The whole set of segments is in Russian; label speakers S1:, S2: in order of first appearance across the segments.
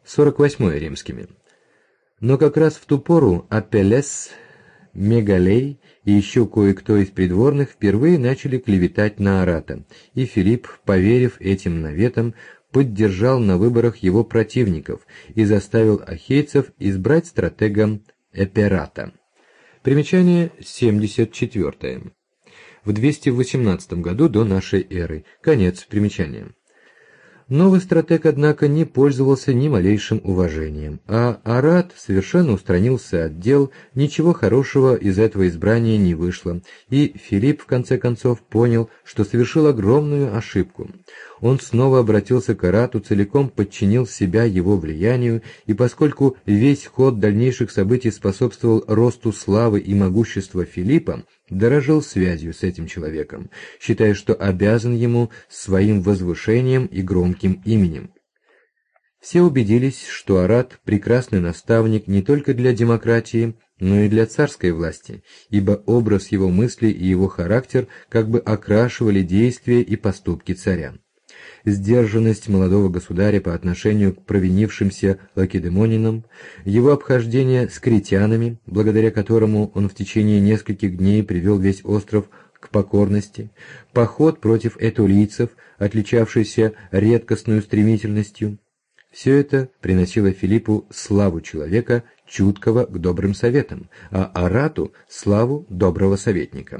S1: 48 римскими. Но как раз в ту пору Апеллес, Мегалей и еще кое-кто из придворных впервые начали клеветать на Арата, и Филипп, поверив этим наветам, поддержал на выборах его противников и заставил ахейцев избрать стратегом Эпирата. Примечание 74. В 218 году до нашей эры. Конец примечания. Новый стратег, однако, не пользовался ни малейшим уважением, а Арат совершенно устранился от дел, ничего хорошего из этого избрания не вышло, и Филипп, в конце концов, понял, что совершил огромную ошибку. Он снова обратился к Арату, целиком подчинил себя его влиянию, и поскольку весь ход дальнейших событий способствовал росту славы и могущества Филиппа, дорожил связью с этим человеком, считая, что обязан ему своим возвышением и громким именем. Все убедились, что Арат – прекрасный наставник не только для демократии, но и для царской власти, ибо образ его мыслей и его характер как бы окрашивали действия и поступки царя. Сдержанность молодого государя по отношению к провинившимся лакедемонинам, его обхождение с критянами, благодаря которому он в течение нескольких дней привел весь остров к покорности, поход против этулийцев, отличавшийся редкостной стремительностью, все это приносило Филиппу славу человека, чуткого к добрым советам, а Арату – славу доброго советника.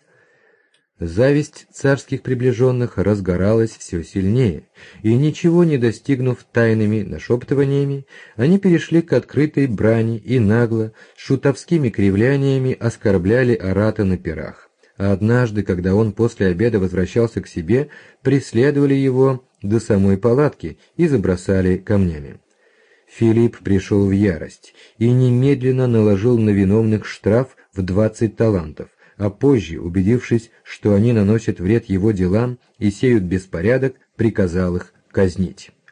S1: Зависть царских приближенных разгоралась все сильнее, и, ничего не достигнув тайными нашептываниями, они перешли к открытой брани и нагло, с шутовскими кривляниями оскорбляли Арата на пирах. А однажды, когда он после обеда возвращался к себе, преследовали его до самой палатки и забросали камнями. Филипп пришел в ярость и немедленно наложил на виновных штраф в 20 талантов, а позже, убедившись, что они наносят вред его делам и сеют беспорядок, приказал их казнить.